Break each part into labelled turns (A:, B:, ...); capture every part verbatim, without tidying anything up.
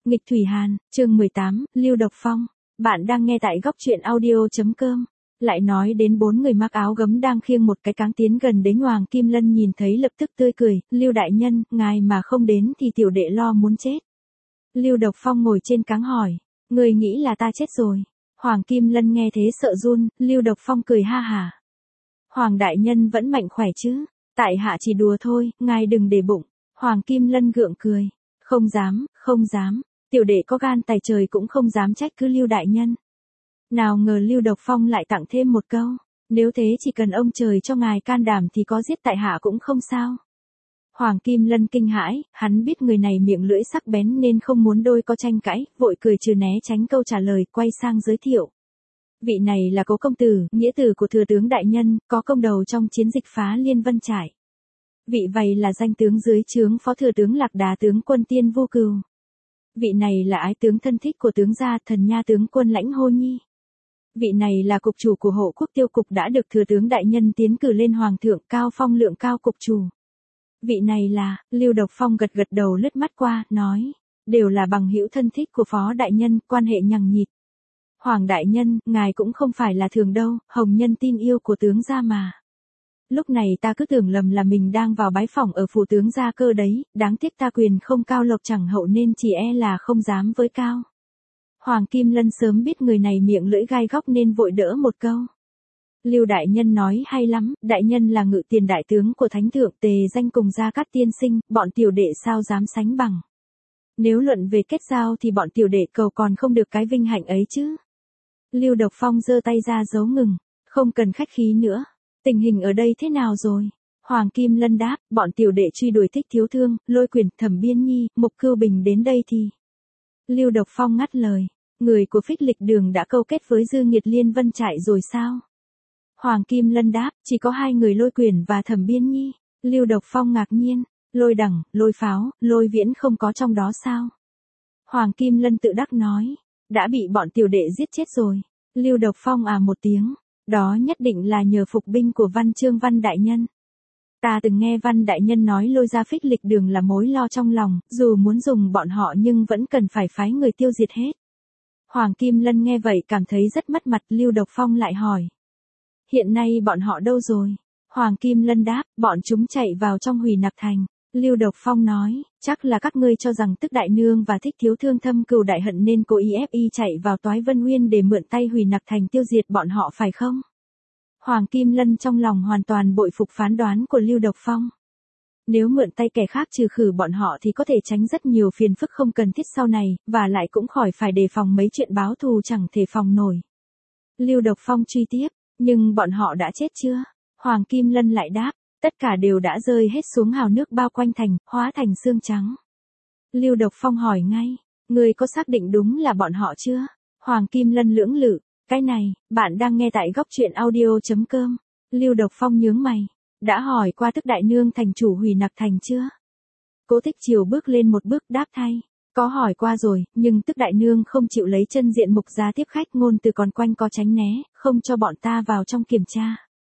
A: Nghịch Thủy Hàn, chương mười tám, Lưu Độc Phong. Bạn đang nghe tại góc truyện audio.com. Lại nói đến bốn người mặc áo gấm đang khiêng một cái cáng tiến gần đến Hoàng Kim Lân, nhìn thấy lập tức tươi cười, Lưu đại nhân, ngài mà không đến thì tiểu đệ lo muốn chết. Lưu Độc Phong ngồi trên cáng hỏi, người nghĩ là ta chết rồi. Hoàng Kim Lân nghe thế sợ run, Lưu Độc Phong cười ha hả. Hoàng đại nhân vẫn mạnh khỏe chứ, tại hạ chỉ đùa thôi, ngài đừng để bụng. Hoàng Kim Lân gượng cười, không dám, không dám, tiểu đệ có gan tài trời cũng không dám trách cứ Lưu đại nhân. Nào ngờ Lưu Độc Phong lại tặng thêm một câu, nếu thế chỉ cần ông trời cho ngài can đảm thì có giết tại hạ cũng không sao. Hoàng Kim Lân kinh hãi, hắn biết người này miệng lưỡi sắc bén nên không muốn đôi có tranh cãi, vội cười trừ né tránh câu trả lời, quay sang giới thiệu. Vị này là Cố công tử, nghĩa tử của thừa tướng đại nhân, có công đầu trong chiến dịch phá Liên Vân Trại. Vị vậy là danh tướng dưới trướng phó thừa tướng Lạc Đà tướng quân Tiên Vu Cừu. Vị này là ái tướng thân thích của tướng gia Thần Nha tướng quân Lãnh Hô Nhi. Vị này là cục chủ của Hộ Quốc Tiêu cục đã được thừa tướng đại nhân tiến cử lên hoàng thượng, Cao Phong Lượng Cao cục chủ. Vị này là, Lưu Độc Phong gật gật đầu lướt mắt qua, nói, đều là bằng hữu thân thích của phó đại nhân, quan hệ nhằng nhịt. Hoàng đại nhân, ngài cũng không phải là thường đâu, hồng nhân tin yêu của tướng gia mà. Lúc này ta cứ tưởng lầm là mình đang vào bái phỏng ở phủ tướng gia cơ đấy, đáng tiếc ta quyền không cao lộc chẳng hậu nên chỉ e là không dám với cao. Hoàng Kim Lân sớm biết người này miệng lưỡi gai góc nên vội đỡ một câu. Lưu đại nhân nói hay lắm, đại nhân là ngự tiền đại tướng của thánh thượng, tề danh cùng Gia Cát tiên sinh, bọn tiểu đệ sao dám sánh bằng. Nếu luận về kết giao thì bọn tiểu đệ cầu còn không được cái vinh hạnh ấy chứ. Lưu Độc Phong giơ tay ra dấu ngừng, không cần khách khí nữa. Tình hình ở đây thế nào rồi? Hoàng Kim Lân đáp, bọn tiểu đệ truy đuổi Thích Thiếu Thương, Lôi Quyền, Thẩm Biên Nhi, Mục Cưu Bình đến đây thì. Lưu Độc Phong ngắt lời, người của Phích Lịch Đường đã câu kết với Dư Nghiệt Liên Vân Trại rồi sao? Hoàng Kim Lân đáp, chỉ có hai người Lôi Quyền và Thẩm Biên Nhi. Lưu Độc Phong ngạc nhiên, Lôi Đằng, Lôi Pháo, Lôi Viễn không có trong đó sao? Hoàng Kim Lân tự đắc nói, đã bị bọn tiểu đệ giết chết rồi. Lưu Độc Phong à một tiếng, đó nhất định là nhờ phục binh của Văn Trương Văn đại nhân. Ta từng nghe Văn đại nhân nói Lôi ra Phích Lịch Đường là mối lo trong lòng, dù muốn dùng bọn họ nhưng vẫn cần phải phái người tiêu diệt hết. Hoàng Kim Lân nghe vậy cảm thấy rất mất mặt, Lưu Độc Phong lại hỏi. Hiện nay bọn họ đâu rồi? Hoàng Kim Lân đáp, bọn chúng chạy vào trong Hủy Nặc Thành. Lưu Độc Phong nói, chắc là các ngươi cho rằng Tức Đại Nương và Thích Thiếu Thương thâm cừu đại hận nên cố ý ép y chạy vào Toái Vân Nguyên để mượn tay Hủy Nặc Thành tiêu diệt bọn họ phải không? Hoàng Kim Lân trong lòng hoàn toàn bội phục phán đoán của Lưu Độc Phong. Nếu mượn tay kẻ khác trừ khử bọn họ thì có thể tránh rất nhiều phiền phức không cần thiết sau này, và lại cũng khỏi phải đề phòng mấy chuyện báo thù chẳng thể phòng nổi. Lưu Độc Phong truy tiếp, nhưng bọn họ đã chết chưa? Hoàng Kim Lân lại đáp, tất cả đều đã rơi hết xuống hào nước bao quanh thành, hóa thành xương trắng. Lưu Độc Phong hỏi ngay, người có xác định đúng là bọn họ chưa? Hoàng Kim Lân lưỡng lự, cái này, bạn đang nghe tại góc truyện audio.com. Lưu Độc Phong nhướng mày, đã hỏi qua Tức Đại Nương thành chủ Hủy Nặc Thành chưa? Cố Thích Triều bước lên một bước đáp thay, có hỏi qua rồi, nhưng Tức Đại Nương không chịu lấy chân diện mục ra tiếp khách, ngôn từ còn quanh co tránh né, không cho bọn ta vào trong kiểm tra.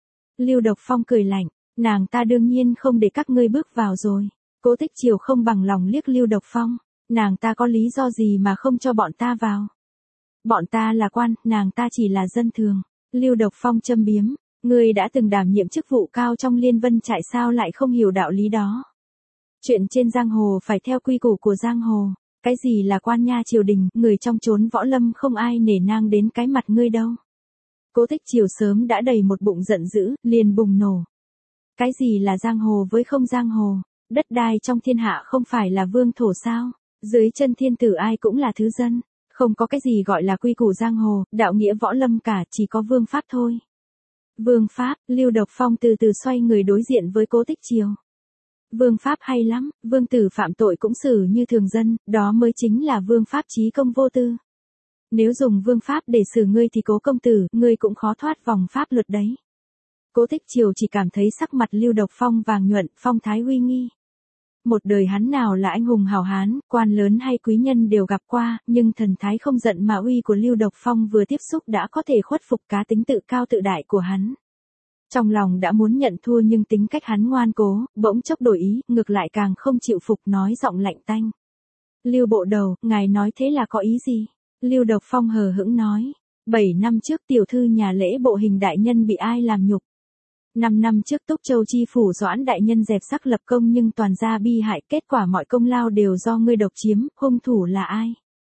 A: Lưu Độc Phong cười lạnh, nàng ta đương nhiên không để các ngươi bước vào rồi. Cố Thích Triều không bằng lòng liếc Lưu Độc Phong, nàng ta có lý do gì mà không cho bọn ta vào? Bọn ta là quan, nàng ta chỉ là dân thường. Lưu Độc Phong châm biếm, ngươi đã từng đảm nhiệm chức vụ cao trong Liên Vân Trại sao lại không hiểu đạo lý đó? Chuyện trên giang hồ phải theo quy củ của giang hồ, cái gì là quan nha triều đình, người trong chốn võ lâm không ai nể nang đến cái mặt ngươi đâu. Cố Thích Triều sớm đã đầy một bụng giận dữ, liền bùng nổ. Cái gì là giang hồ với không giang hồ? Đất đai trong thiên hạ không phải là vương thổ sao? Dưới chân thiên tử ai cũng là thứ dân, không có cái gì gọi là quy củ giang hồ, đạo nghĩa võ lâm cả, chỉ có vương pháp thôi. Vương pháp, Lưu Độc Phong từ từ xoay người đối diện với Cố Thích Triều. Vương pháp hay lắm, vương tử phạm tội cũng xử như thường dân, đó mới chính là vương pháp chí công vô tư. Nếu dùng vương pháp để xử ngươi thì Cố công tử, ngươi cũng khó thoát vòng pháp luật đấy. Cố Thích Triều chỉ cảm thấy sắc mặt Lưu Độc Phong vàng nhuận, phong thái uy nghi. Một đời hắn nào là anh hùng hào hán, quan lớn hay quý nhân đều gặp qua, nhưng thần thái không giận mà uy của Lưu Độc Phong vừa tiếp xúc đã có thể khuất phục cá tính tự cao tự đại của hắn. Trong lòng đã muốn nhận thua nhưng tính cách hắn ngoan cố, bỗng chốc đổi ý, ngược lại càng không chịu phục, nói giọng lạnh tanh. Lưu bộ đầu, ngài nói thế là có ý gì? Lưu Độc Phong hờ hững nói. Bảy năm trước tiểu thư nhà Lễ Bộ Hình đại nhân bị ai làm nhục? Năm năm trước Túc Châu chi phủ Doãn đại nhân dẹp sắc lập công nhưng toàn gia bi hại, kết quả mọi công lao đều do ngươi độc chiếm, hung thủ là ai?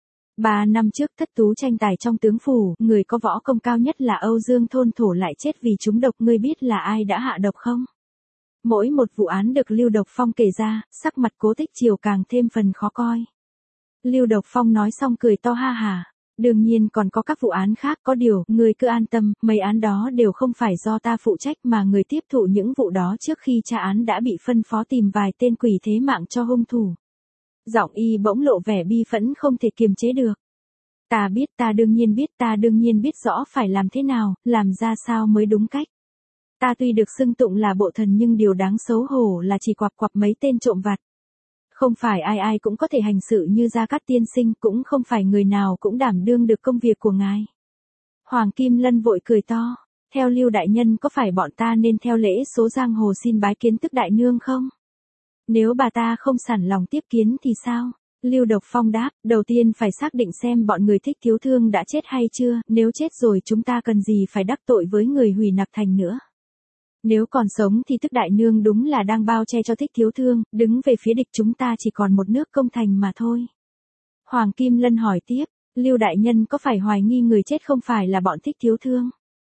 A: Ba năm trước thất tú tranh tài trong tướng phủ, người có võ công cao nhất là Âu Dương thôn thổ lại chết vì trúng độc, ngươi biết là ai đã hạ độc không? Mỗi một vụ án được Lưu Độc Phong kể ra, sắc mặt Cố Tích Triều càng thêm phần khó coi. Lưu Độc Phong nói xong cười to ha hả. Đương nhiên còn có các vụ án khác, có điều, người cứ an tâm, mấy án đó đều không phải do ta phụ trách mà người tiếp thụ những vụ đó trước khi tra án đã bị phân phó tìm vài tên quỷ thế mạng cho hung thủ. Giọng y bỗng lộ vẻ bi phẫn không thể kiềm chế được. Ta biết, ta đương nhiên biết, ta đương nhiên biết rõ phải làm thế nào, làm ra sao mới đúng cách. Ta tuy được xưng tụng là bộ thần nhưng điều đáng xấu hổ là chỉ quặp quặp mấy tên trộm vặt. Không phải ai ai cũng có thể hành sự như Gia Cát tiên sinh, cũng không phải người nào cũng đảm đương được công việc của ngài. Hoàng Kim Lân vội cười to, theo Lưu đại nhân có phải bọn ta nên theo lễ số giang hồ xin bái kiến Tức đại nương không? Nếu bà ta không sẵn lòng tiếp kiến thì sao? Lưu Độc Phong đáp, đầu tiên phải xác định xem bọn người Thích Thiếu Thương đã chết hay chưa, nếu chết rồi chúng ta cần gì phải đắc tội với người Hủy Nặc Thành nữa. Nếu còn sống thì Tức đại nương đúng là đang bao che cho Thích Thiếu Thương, đứng về phía địch chúng ta chỉ còn một nước công thành mà thôi. Hoàng Kim Lân hỏi tiếp, Lưu đại nhân có phải hoài nghi người chết không phải là bọn Thích Thiếu Thương?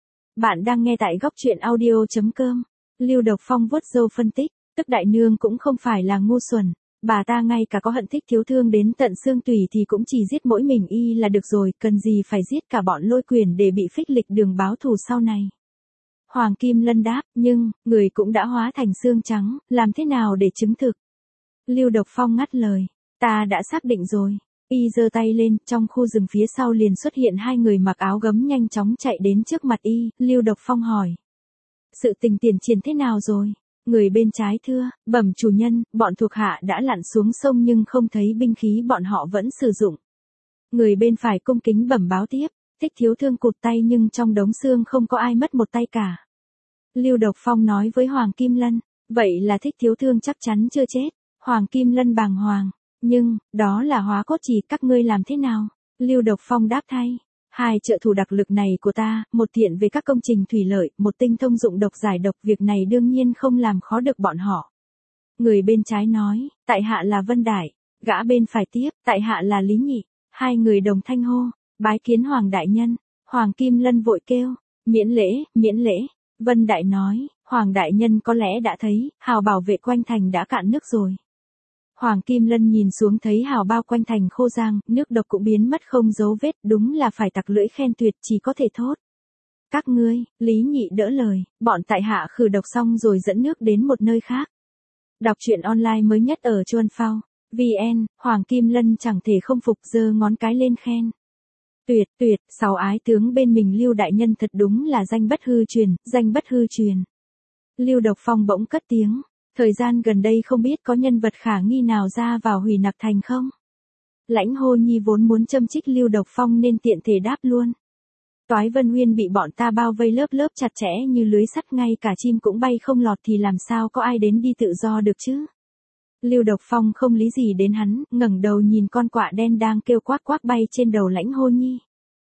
A: Bạn đang nghe tại góc truyện audio chấm com. Lưu Độc Phong vuốt râu phân tích, Tức đại nương cũng không phải là ngu xuẩn, bà ta ngay cả có hận Thích Thiếu Thương đến tận xương tủy thì cũng chỉ giết mỗi mình y là được rồi, cần gì phải giết cả bọn Lôi Quyền để bị phích lịch đường báo thù sau này. Hoàng Kim Lân đáp, nhưng, người cũng đã hóa thành xương trắng, làm thế nào để chứng thực? Lưu Độc Phong ngắt lời, ta đã xác định rồi. Y giơ tay lên, trong khu rừng phía sau liền xuất hiện hai người mặc áo gấm nhanh chóng chạy đến trước mặt y, Lưu Độc Phong hỏi. Sự tình tiền triển thế nào rồi? Người bên trái thưa, bẩm chủ nhân, bọn thuộc hạ đã lặn xuống sông nhưng không thấy binh khí bọn họ vẫn sử dụng. Người bên phải cung kính bẩm báo tiếp. Thích Thiếu Thương cụt tay nhưng trong đống xương không có ai mất một tay cả. Lưu Độc Phong nói với Hoàng Kim Lân, vậy là Thích Thiếu Thương chắc chắn chưa chết. Hoàng Kim Lân bàng hoàng, nhưng, đó là hóa cốt chỉ, các ngươi làm thế nào? Lưu Độc Phong đáp thay, hai trợ thủ đặc lực này của ta, một thiện về các công trình thủy lợi, một tinh thông dụng độc giải độc, việc này đương nhiên không làm khó được bọn họ. Người bên trái nói, tại hạ là Vân Đại, gã bên phải tiếp, tại hạ là Lý Nhị, hai người đồng thanh hô. Bái kiến Hoàng đại nhân, Hoàng Kim Lân vội kêu, miễn lễ, miễn lễ. Vân Đại nói, Hoàng đại nhân có lẽ đã thấy, hào bảo vệ quanh thành đã cạn nước rồi. Hoàng Kim Lân nhìn xuống thấy hào bao quanh thành khô giang, nước độc cũng biến mất không dấu vết, đúng là phải tặc lưỡi khen tuyệt, chỉ có thể thốt. Các ngươi, Lý Nhị đỡ lời, bọn tại hạ khử độc xong rồi dẫn nước đến một nơi khác. Đọc truyện online mới nhất ở Chuan Phao, vn, Hoàng Kim Lân chẳng thể không phục, giơ ngón cái lên khen. Tuyệt, tuyệt, sáu ái tướng bên mình Lưu đại nhân thật đúng là danh bất hư truyền, danh bất hư truyền. Lưu Độc Phong bỗng cất tiếng, thời gian gần đây không biết có nhân vật khả nghi nào ra vào Hủy Nặc Thành không? Lãnh Hô Nhi vốn muốn châm chích Lưu Độc Phong nên tiện thể đáp luôn. Toái Vân Huyên bị bọn ta bao vây lớp lớp chặt chẽ như lưới sắt, ngay cả chim cũng bay không lọt thì làm sao có ai đến đi tự do được chứ? Lưu Độc Phong không lý gì đến hắn, ngẩng đầu nhìn con quạ đen đang kêu quát quát bay trên đầu Lãnh Hô Nhi.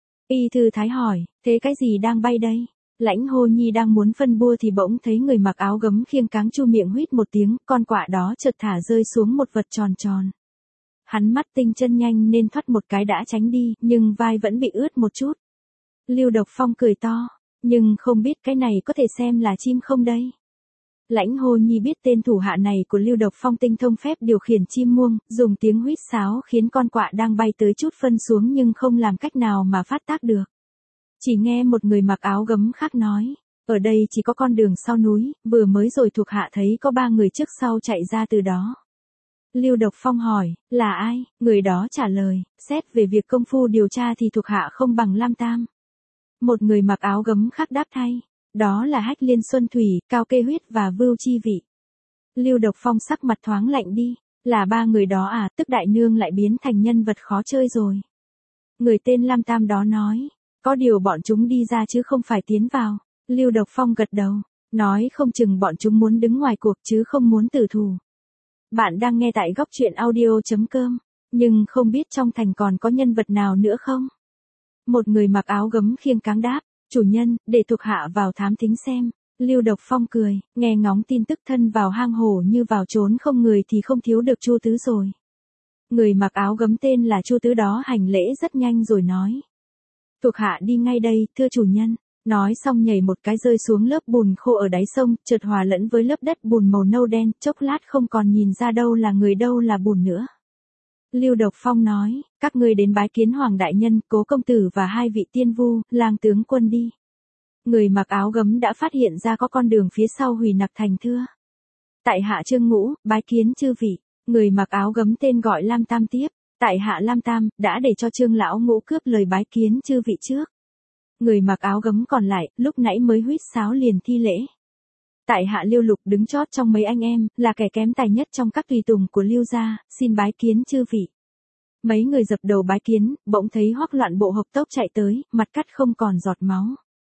A: Y thư thái hỏi, thế cái gì đang bay đây? Lãnh Hô Nhi đang muốn phân bua thì bỗng thấy người mặc áo gấm khiêng cáng chu miệng huýt một tiếng, con quạ đó chợt thả rơi xuống một vật tròn tròn. Hắn mắt tinh chân nhanh nên thoát một cái đã tránh đi, nhưng vai vẫn bị ướt một chút. Lưu Độc Phong cười to, nhưng không biết cái này có thể xem là chim không đây? Lãnh Hô Nhi biết tên thủ hạ này của Lưu Độc Phong tinh thông phép điều khiển chim muông, dùng tiếng huýt sáo khiến con quạ đang bay tới chút phân xuống nhưng không làm cách nào mà phát tác được. Chỉ nghe một người mặc áo gấm khác nói, ở đây chỉ có con đường sau núi, vừa mới rồi thuộc hạ thấy có ba người trước sau chạy ra từ đó. Lưu Độc Phong hỏi, là ai? Người đó trả lời, xét về việc công phu điều tra thì thuộc hạ không bằng Lam Tam. Một người mặc áo gấm khác đáp thay. Đó là Hách Liên Xuân Thủy, Cao Kê Huyết và Vưu Chi Vị. Lưu Độc Phong sắc mặt thoáng lạnh đi, là ba người đó à? Tức đại nương lại biến thành nhân vật khó chơi rồi. Người tên Lam Tam đó nói, có điều bọn chúng đi ra chứ không phải tiến vào. Lưu Độc Phong gật đầu, nói không chừng bọn chúng muốn đứng ngoài cuộc chứ không muốn tử thủ. Bạn đang nghe tại góc truyện audio chấm com. Nhưng không biết trong thành còn có nhân vật nào nữa không? Một người mặc áo gấm khiêng cáng đáp, chủ nhân, để thuộc hạ vào thám thính xem. Lưu Độc Phong cười, nghe ngóng tin tức thân vào hang hổ như vào trốn không người thì không thiếu được Chu Tứ rồi. Người mặc áo gấm tên là Chu Tứ đó hành lễ rất nhanh rồi nói. Thuộc hạ đi ngay đây, thưa chủ nhân. Nói xong nhảy một cái rơi xuống lớp bùn khô ở đáy sông, chợt hòa lẫn với lớp đất bùn màu nâu đen, chốc lát không còn nhìn ra đâu là người đâu là bùn nữa. Lưu Độc Phong nói, các ngươi đến bái kiến Hoàng đại nhân, Cố công tử và hai vị tiên vu, lang tướng quân đi. Người mặc áo gấm đã phát hiện ra có con đường phía sau Hủy Nặc thành thưa. Tại hạ Trương Ngũ, bái kiến chư vị. Người mặc áo gấm tên gọi Lam Tam tiếp. Tại hạ Lam Tam, đã để cho Trương lão Ngũ cướp lời bái kiến chư vị trước. Người mặc áo gấm còn lại, lúc nãy mới huýt sáo liền thi lễ. Tại hạ Lưu Lục đứng chót trong mấy anh em, là kẻ kém tài nhất trong các tùy tùng của Lưu gia, xin bái kiến chư vị. Mấy người dập đầu bái kiến, bỗng thấy Hoắc Loạn Bộ hộc tốc chạy tới, mặt cắt không còn giọt máu.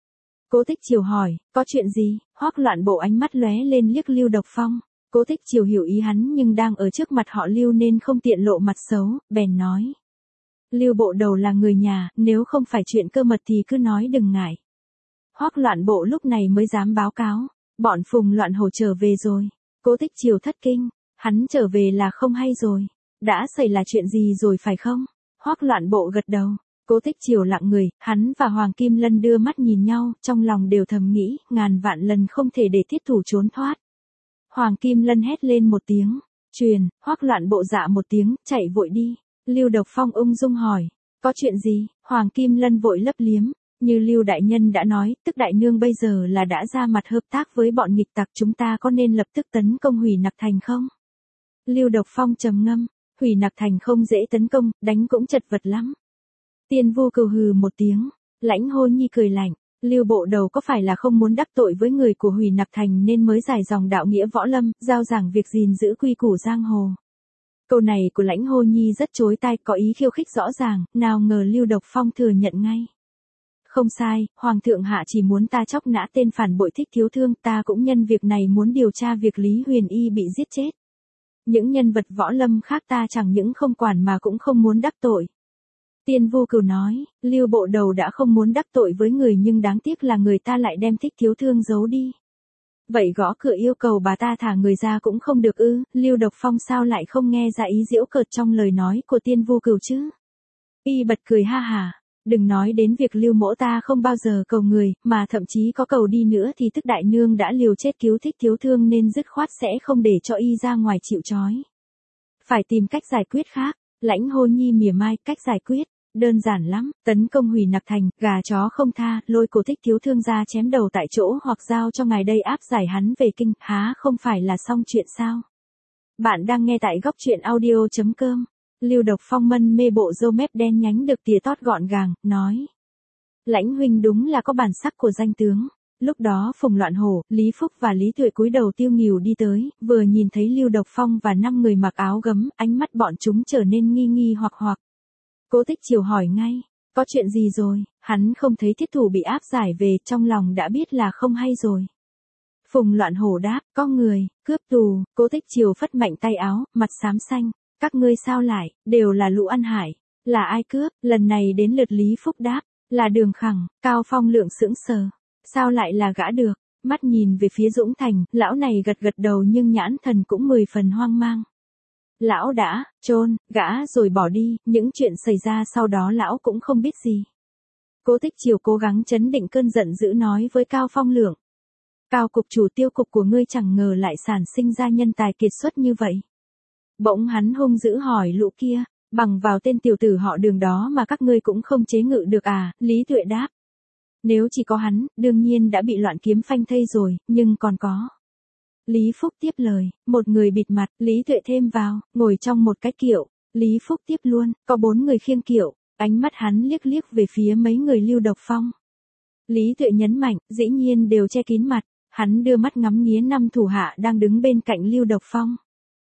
A: Cố Tích Triều hỏi, có chuyện gì? Hoắc Loạn Bộ ánh mắt lóe lên liếc Lưu Độc Phong. Cố Tích Triều hiểu ý hắn nhưng đang ở trước mặt họ Lưu nên không tiện lộ mặt xấu, bèn nói. Lưu bộ đầu là người nhà, nếu không phải chuyện cơ mật thì cứ nói đừng ngại. Hoắc Loạn Bộ lúc này mới dám báo cáo, bọn Phùng Loạn Hổ trở về rồi. Cố Tích Triều thất kinh, hắn trở về là không hay rồi. Đã xảy là chuyện gì rồi phải không? Hoắc Loạn Bộ gật đầu. Cố Tích Triều lặng người, hắn và Hoàng Kim Lân đưa mắt nhìn nhau, trong lòng đều thầm nghĩ, ngàn vạn lần không thể để thiết thủ trốn thoát. Hoàng Kim Lân hét lên một tiếng, truyền, Hoắc Loạn Bộ dạ một tiếng, chạy vội đi. Lưu Độc Phong ung dung hỏi, có chuyện gì? Hoàng Kim Lân vội lấp liếm, như Lưu đại nhân đã nói, tức đại nương bây giờ là đã ra mặt hợp tác với bọn nghịch tặc, chúng ta có nên lập tức tấn công Hủy Nặc thành không? Lưu Độc Phong trầm ngâm, Hủy Nặc thành không dễ tấn công, đánh cũng chật vật lắm. Tiên Vu cừu hừ một tiếng, Lãnh Hô Nhi cười lạnh, Lưu bộ đầu có phải là không muốn đắc tội với người của Hủy Nặc thành nên mới giải dòng đạo nghĩa võ lâm, giao giảng việc gìn giữ quy củ giang hồ. Câu này của Lãnh Hô Nhi rất chối tai, có ý khiêu khích rõ ràng, nào ngờ Lưu Độc Phong thừa nhận ngay. Không sai, Hoàng thượng hạ chỉ muốn ta chóc nã tên phản bội Thích Thiếu Thương, ta cũng nhân việc này muốn điều tra việc Lý Huyền Y bị giết chết. Những nhân vật võ lâm khác ta chẳng những không quản mà cũng không muốn đắc tội. Tiên Vu Cừu nói, Lưu bộ đầu đã không muốn đắc tội với người nhưng đáng tiếc là người ta lại đem Thích Thiếu Thương giấu đi. Vậy gõ cửa yêu cầu bà ta thả người ra cũng không được ư? Lưu Độc Phong sao lại không nghe ra ý giễu cợt trong lời nói của Tiên Vu Cừu chứ? Y bật cười ha hả, đừng nói đến việc Lưu mỗ ta không bao giờ cầu người, mà thậm chí có cầu đi nữa thì tức đại nương đã liều chết cứu Thích Thiếu Thương nên dứt khoát sẽ không để cho y ra ngoài chịu trói. Phải tìm cách giải quyết khác. Lãnh Hô Nhi mỉa mai, cách giải quyết đơn giản lắm, tấn công Hủy Nặc thành, gà chó không tha, lôi Cổ Thích Thiếu Thương ra chém đầu tại chỗ hoặc giao cho ngài đây áp giải hắn về kinh, há không phải là xong chuyện sao? Bạn đang nghe tại góc truyện audio chấm com. Lưu Độc Phong mân mê bộ râu mép đen nhánh được tỉa tót gọn gàng, nói. Lãnh huynh đúng là có bản sắc của danh tướng. Lúc đó Phùng Loạn Hổ, Lý Phúc và Lý Tuệ cúi đầu tiêu nghỉu đi tới, vừa nhìn thấy Lưu Độc Phong và năm người mặc áo gấm, ánh mắt bọn chúng trở nên nghi nghi hoặc hoặc. Cố Tích Triều hỏi ngay, có chuyện gì rồi? Hắn không thấy thiết thủ bị áp giải về, trong lòng đã biết là không hay rồi. Phùng Loạn Hổ đáp, có người, cướp tù. Cố Tích Triều phất mạnh tay áo, mặt xám xanh, các ngươi sao lại, đều là lũ ăn hại. Là ai cướp? Lần này đến lượt Lý Phúc đáp, là Đường Khẳng. Cao Phong Lượng sững sờ, sao lại là gã được? Mắt nhìn về phía Dũng Thành, lão này gật gật đầu nhưng nhãn thần cũng mười phần hoang mang. Lão đã chôn gã rồi bỏ đi, những chuyện xảy ra sau đó lão cũng không biết gì. Cố Tích Triều cố gắng trấn định cơn giận dữ nói với Cao Phong Lượng. Cao cục chủ, tiêu cục của ngươi chẳng ngờ lại sản sinh ra nhân tài kiệt xuất như vậy. Bỗng hắn hung dữ hỏi lũ kia, bằng vào tên tiểu tử họ Đường đó mà các ngươi cũng không chế ngự được à? Lý Tuệ đáp. Nếu chỉ có hắn, đương nhiên đã bị loạn kiếm phanh thây rồi, nhưng còn có. Lý Phúc tiếp lời, một người bịt mặt, Lý Tuệ thêm vào, ngồi trong một cái kiệu. Lý Phúc tiếp luôn, có bốn người khiêng kiệu, ánh mắt hắn liếc liếc về phía mấy người Lưu Độc Phong. Lý Tuệ nhấn mạnh, dĩ nhiên đều che kín mặt, hắn đưa mắt ngắm nghía năm thủ hạ đang đứng bên cạnh Lưu Độc Phong.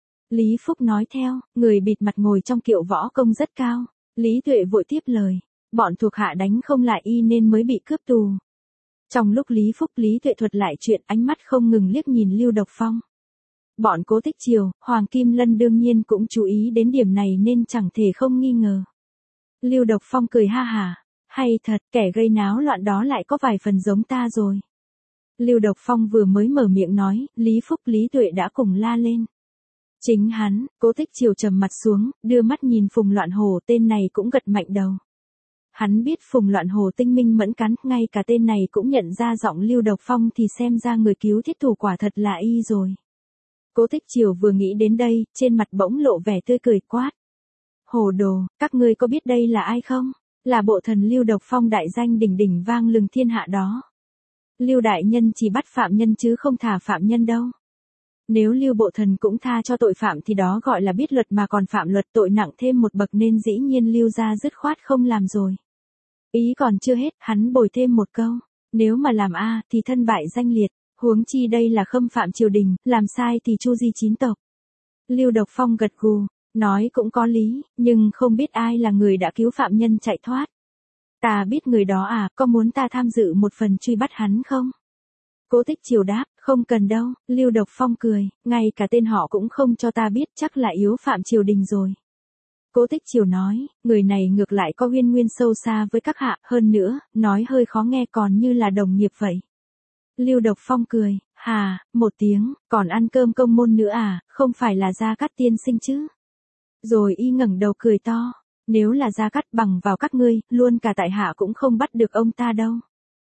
A: Lý Phúc nói theo, người bịt mặt ngồi trong kiệu võ công rất cao. Lý Tuệ vội tiếp lời, bọn thuộc hạ đánh không lại y nên mới bị cướp tù. Trong lúc Lý Phúc Lý Tuệ thuật lại chuyện, ánh mắt không ngừng liếc nhìn Lưu Độc Phong. Bọn Cố Tích Triều, Hoàng Kim Lân đương nhiên cũng chú ý đến điểm này nên chẳng thể không nghi ngờ. Lưu Độc Phong cười ha hả, hay thật, kẻ gây náo loạn đó lại có vài phần giống ta rồi. Lưu Độc Phong vừa mới mở miệng nói, Lý Phúc Lý Tuệ đã cùng la lên. Chính hắn, Cố Tích Triều trầm mặt xuống, đưa mắt nhìn Phùng Loạn Hổ, tên này cũng gật mạnh đầu. Hắn biết Phùng Loạn Hổ tinh minh mẫn cán, ngay cả tên này cũng nhận ra giọng Lưu Độc Phong thì xem ra người cứu thiết thủ quả thật là y rồi. Cố Tích Triều vừa nghĩ đến đây, trên mặt bỗng lộ vẻ tươi cười quát. Hồ đồ, các ngươi có biết đây là ai không? Là bộ thần Lưu Độc Phong đại danh đỉnh đỉnh vang lừng thiên hạ đó. Lưu đại nhân chỉ bắt phạm nhân chứ không thả phạm nhân đâu. Nếu Lưu bộ thần cũng tha cho tội phạm thì đó gọi là biết luật mà còn phạm luật, tội nặng thêm một bậc nên dĩ nhiên Lưu gia dứt khoát không làm rồi. Ý còn chưa hết, hắn bồi thêm một câu. Nếu mà làm A thì thân bại danh liệt, huống chi đây là khâm phạm triều đình, làm sai thì chu di chín tộc. Lưu Độc Phong gật gù, nói cũng có lý, nhưng không biết ai là người đã cứu phạm nhân chạy thoát. Ta biết người đó à, có muốn ta tham dự một phần truy bắt hắn không? Cố Tích Triều đáp, không cần đâu. Lưu Độc Phong cười, ngay cả tên họ cũng không cho ta biết, chắc là yếu phạm triều đình rồi. Cố Tích Triều nói, người này ngược lại có uyên nguyên sâu xa với các hạ, hơn nữa, nói hơi khó nghe còn như là đồng nghiệp vậy. Lưu Độc Phong cười, hà, một tiếng, còn ăn cơm công môn nữa à, không phải là Gia Cát tiên sinh chứ? Rồi y ngẩng đầu cười to, nếu là Gia Cát bằng vào các ngươi, luôn cả tại hạ cũng không bắt được ông ta đâu.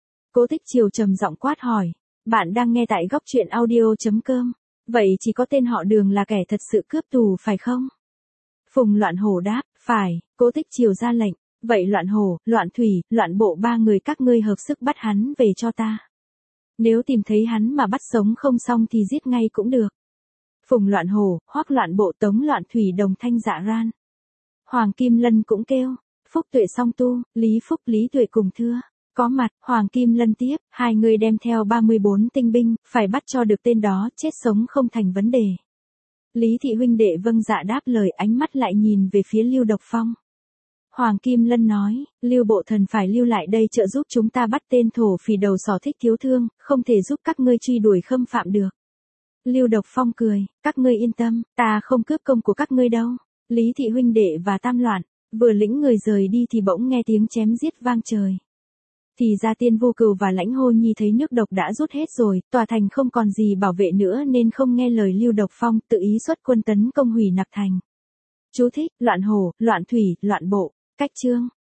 A: Cố Tích Triều trầm giọng quát hỏi, bạn đang nghe tại góc truyện audio chấm com, vậy chỉ có tên họ Đường là kẻ thật sự cướp tù phải không? Phùng Loạn Hổ đáp, phải. Cố Tích Triều ra lệnh, vậy Loạn Hổ, Loạn Thủy, Loạn Bộ ba người các ngươi hợp sức bắt hắn về cho ta. Nếu tìm thấy hắn mà bắt sống không xong thì giết ngay cũng được. Phùng Loạn Hổ, Hoắc Loạn Bộ, Tống Loạn Thủy đồng thanh dạ ran. Hoàng Kim Lân cũng kêu, Phúc Tuệ song tu, Lý Phúc Lý Tuệ cùng thưa. Có mặt, Hoàng Kim Lân tiếp, hai người đem theo ba mươi bốn tinh binh, phải bắt cho được tên đó, chết sống không thành vấn đề. Lý thị huynh đệ vâng dạ đáp lời, ánh mắt lại nhìn về phía Lưu Độc Phong. Hoàng Kim Lân nói, Lưu bộ thần phải lưu lại đây trợ giúp chúng ta bắt tên thổ phỉ đầu sỏ Thích Thiếu Thương, không thể giúp các ngươi truy đuổi khâm phạm được. Lưu Độc Phong cười, các ngươi yên tâm, ta không cướp công của các ngươi đâu. Lý thị huynh đệ và Tam Loạn, vừa lĩnh người rời đi thì bỗng nghe tiếng chém giết vang trời. Thì ra Tiên Vô Cừu và Lãnh Hô Nhi thấy nước độc đã rút hết rồi, tòa thành không còn gì bảo vệ nữa nên không nghe lời Lưu Độc Phong, tự ý xuất quân tấn công hủy nặc thành. Chú thích, Loạn Hổ, Loạn Thủy, Loạn Bộ, cách chương.